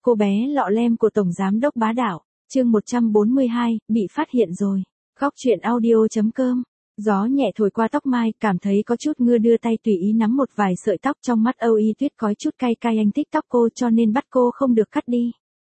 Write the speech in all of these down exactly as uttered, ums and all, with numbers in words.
cô bé lọ lem của Tổng Giám đốc bá đạo, chương một trăm bốn mươi hai, bị phát hiện rồi. Góc truyện audio.com. Gió nhẹ thổi qua tóc Mai, cảm thấy có chút ngưa đưa tay tùy ý nắm một vài sợi tóc trong mắt Âu Y Tuyết có chút cay cay. Anh thích tóc cô cho nên bắt cô không được cắt đi.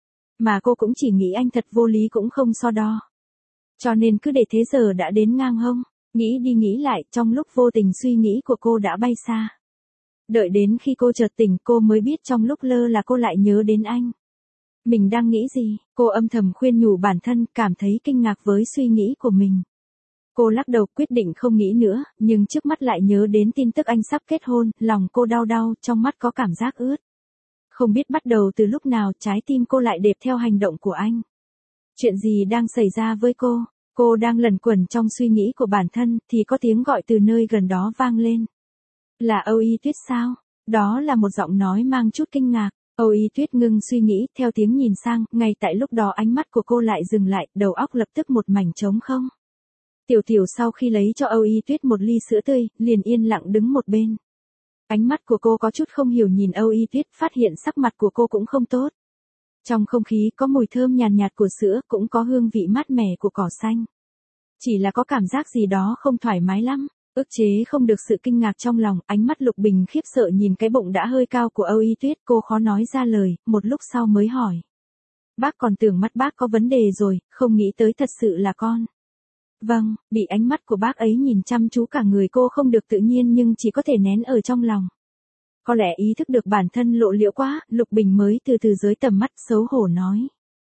Mà cô cũng chỉ nghĩ anh thật vô lý cũng không so đo. Cho nên cứ để thế giờ đã đến ngang hông, nghĩ đi nghĩ lại trong lúc vô tình suy nghĩ của cô đã bay xa. Đợi đến khi cô chợt tỉnh cô mới biết trong lúc lơ là cô lại nhớ đến anh. Mình đang nghĩ gì? Cô âm thầm khuyên nhủ bản thân, cảm thấy kinh ngạc với suy nghĩ của mình. Cô lắc đầu quyết định không nghĩ nữa, nhưng trước mắt lại nhớ đến tin tức anh sắp kết hôn, lòng cô đau đau, trong mắt có cảm giác ướt. Không biết bắt đầu từ lúc nào trái tim cô lại đệp theo hành động của anh. Chuyện gì đang xảy ra với cô? Cô đang lẩn quẩn trong suy nghĩ của bản thân thì có tiếng gọi từ nơi gần đó vang lên. Là Âu Y Tuyết sao? Đó là một giọng nói mang chút kinh ngạc. Âu Y Tuyết ngưng suy nghĩ, theo tiếng nhìn sang, ngay tại lúc đó ánh mắt của cô lại dừng lại, đầu óc lập tức một mảnh trống không. Tiểu Tiểu sau khi lấy cho Âu Y Tuyết một ly sữa tươi, liền yên lặng đứng một bên. Ánh mắt của cô có chút không hiểu nhìn Âu Y Tuyết, phát hiện sắc mặt của cô cũng không tốt. Trong không khí có mùi thơm nhàn nhạt, nhạt của sữa, cũng có hương vị mát mẻ của cỏ xanh. Chỉ là có cảm giác gì đó không thoải mái lắm. Ức chế không được sự kinh ngạc trong lòng, ánh mắt Lục Bình khiếp sợ nhìn cái bụng đã hơi cao của Âu Y Tuyết, cô khó nói ra lời, một lúc sau mới hỏi. Bác còn tưởng mắt bác có vấn đề rồi, không nghĩ tới thật sự là con. Vâng, bị ánh mắt của bác ấy nhìn chăm chú cả người cô không được tự nhiên nhưng chỉ có thể nén ở trong lòng. Có lẽ ý thức được bản thân lộ liễu quá, Lục Bình mới từ từ giới tầm mắt xấu hổ nói.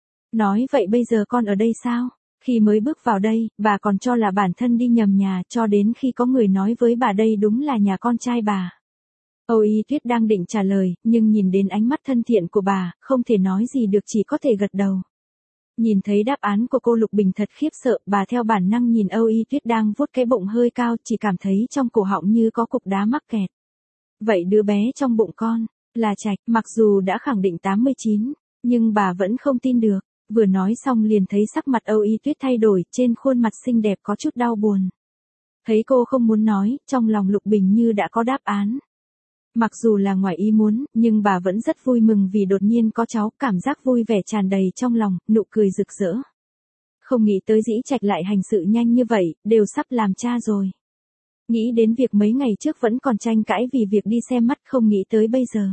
Nói vậy bây giờ con ở đây sao? Khi mới bước vào đây, bà còn cho là bản thân đi nhầm nhà cho đến khi có người nói với bà đây đúng là nhà con trai bà. Âu Y Tuyết đang định trả lời, nhưng nhìn đến ánh mắt thân thiện của bà, không thể nói gì được chỉ có thể gật đầu. Nhìn thấy đáp án của cô Lục Bình thật khiếp sợ, bà theo bản năng nhìn Âu Y Tuyết đang vuốt cái bụng hơi cao, chỉ cảm thấy trong cổ họng như có cục đá mắc kẹt. Vậy đứa bé trong bụng con, là Trạch, mặc dù đã khẳng định tám mươi chín, nhưng bà vẫn không tin được. Vừa nói xong liền thấy sắc mặt Âu Y Tuyết thay đổi, trên khuôn mặt xinh đẹp có chút đau buồn. Thấy cô không muốn nói, trong lòng Lục Bình như đã có đáp án. Mặc dù là ngoài ý muốn, nhưng bà vẫn rất vui mừng vì đột nhiên có cháu, cảm giác vui vẻ tràn đầy trong lòng, nụ cười rực rỡ. Không nghĩ tới Dĩ Trạch lại hành sự nhanh như vậy, đều sắp làm cha rồi. Nghĩ đến việc mấy ngày trước vẫn còn tranh cãi vì việc đi xem mắt, không nghĩ tới bây giờ.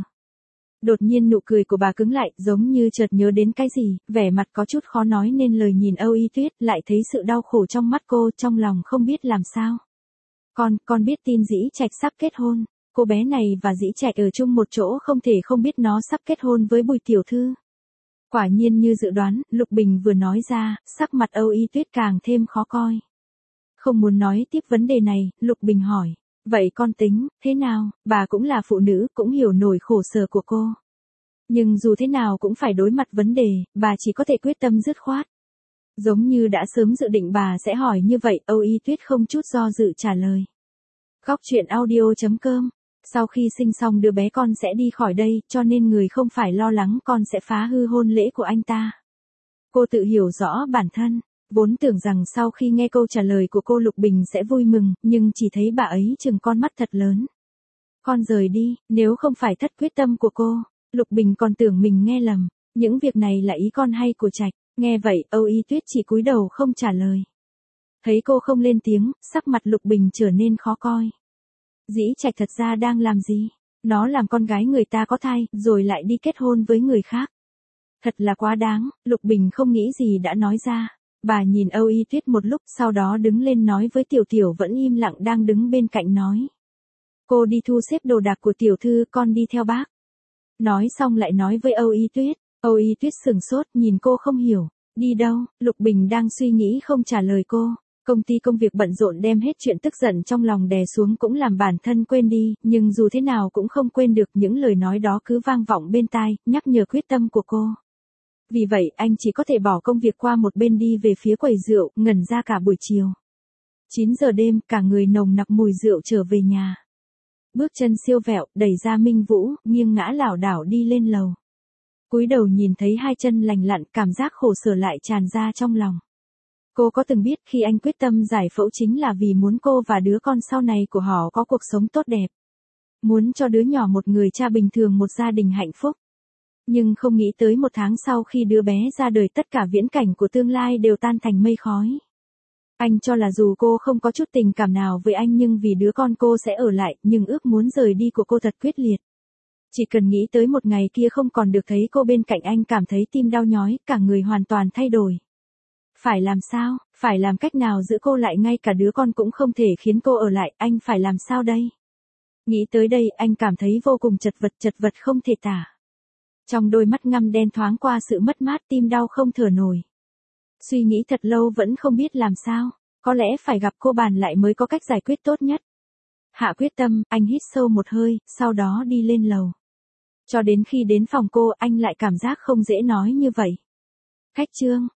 Đột nhiên nụ cười của bà cứng lại, giống như chợt nhớ đến cái gì, vẻ mặt có chút khó nói nên lời nhìn Âu Y Tuyết, lại thấy sự đau khổ trong mắt cô, trong lòng không biết làm sao. Con, con biết tin Dĩ Trạch sắp kết hôn, cô bé này và Dĩ Trạch ở chung một chỗ không thể không biết nó sắp kết hôn với Bùi tiểu thư. Quả nhiên như dự đoán, Lục Bình vừa nói ra, sắc mặt Âu Y Tuyết càng thêm khó coi. Không muốn nói tiếp vấn đề này, Lục Bình hỏi. Vậy con tính, thế nào, bà cũng là phụ nữ, cũng hiểu nổi khổ sở của cô. Nhưng dù thế nào cũng phải đối mặt vấn đề, bà chỉ có thể quyết tâm dứt khoát. Giống như đã sớm dự định bà sẽ hỏi như vậy, Âu Y Tuyết không chút do dự trả lời. Góc truyện audio.com. Sau khi sinh xong đứa bé con sẽ đi khỏi đây, cho nên người không phải lo lắng con sẽ phá hư hôn lễ của anh ta. Cô tự hiểu rõ bản thân. Vốn tưởng rằng sau khi nghe câu trả lời của cô Lục Bình sẽ vui mừng, nhưng chỉ thấy bà ấy trừng con mắt thật lớn. Con rời đi, nếu không phải thất quyết tâm của cô, Lục Bình còn tưởng mình nghe lầm, những việc này là ý con hay của Trạch. Nghe vậy, Âu Y Tuyết chỉ cúi đầu không trả lời. Thấy cô không lên tiếng, sắc mặt Lục Bình trở nên khó coi. Dĩ Trạch thật ra đang làm gì? Nó làm con gái người ta có thai, rồi lại đi kết hôn với người khác. Thật là quá đáng, Lục Bình không nghĩ gì đã nói ra. Bà nhìn Âu Y Tuyết một lúc, sau đó đứng lên nói với Tiểu Tiểu vẫn im lặng đang đứng bên cạnh nói. Cô đi thu xếp đồ đạc của tiểu thư, con đi theo bác. Nói xong lại nói với Âu Y Tuyết. Âu Y Tuyết sừng sốt, nhìn cô không hiểu. Đi đâu? Lục Bình đang suy nghĩ không trả lời cô. Công ty công việc bận rộn đem hết chuyện tức giận trong lòng đè xuống cũng làm bản thân quên đi, nhưng dù thế nào cũng không quên được những lời nói đó cứ vang vọng bên tai, nhắc nhở quyết tâm của cô. Vì vậy anh chỉ có thể bỏ công việc qua một bên đi về phía quầy rượu, ngẩn ra cả buổi chiều. chín giờ đêm, cả người nồng nặc mùi rượu trở về nhà. Bước chân siêu vẹo, đẩy ra Minh Vũ, nghiêng ngã lảo đảo đi lên lầu. Cúi đầu nhìn thấy hai chân lành lặn, cảm giác khổ sở lại tràn ra trong lòng. Cô có từng biết khi anh quyết tâm giải phẫu chính là vì muốn cô và đứa con sau này của họ có cuộc sống tốt đẹp. Muốn cho đứa nhỏ một người cha bình thường, một gia đình hạnh phúc. Nhưng không nghĩ tới một tháng sau khi đứa bé ra đời tất cả viễn cảnh của tương lai đều tan thành mây khói. Anh cho là dù cô không có chút tình cảm nào với anh nhưng vì đứa con cô sẽ ở lại, nhưng ước muốn rời đi của cô thật quyết liệt. Chỉ cần nghĩ tới một ngày kia không còn được thấy cô bên cạnh anh cảm thấy tim đau nhói, cả người hoàn toàn thay đổi. Phải làm sao, phải làm cách nào giữ cô lại, ngay cả đứa con cũng không thể khiến cô ở lại, anh phải làm sao đây? Nghĩ tới đây anh cảm thấy vô cùng chật vật, chật vật không thể tả. Trong đôi mắt ngăm đen thoáng qua sự mất mát, tim đau không thở nổi. Suy nghĩ thật lâu vẫn không biết làm sao, có lẽ phải gặp cô bàn lại mới có cách giải quyết tốt nhất. Hạ quyết tâm, anh hít sâu một hơi, sau đó đi lên lầu. Cho đến khi đến phòng cô, anh lại cảm giác không dễ nói như vậy. Khách Trương,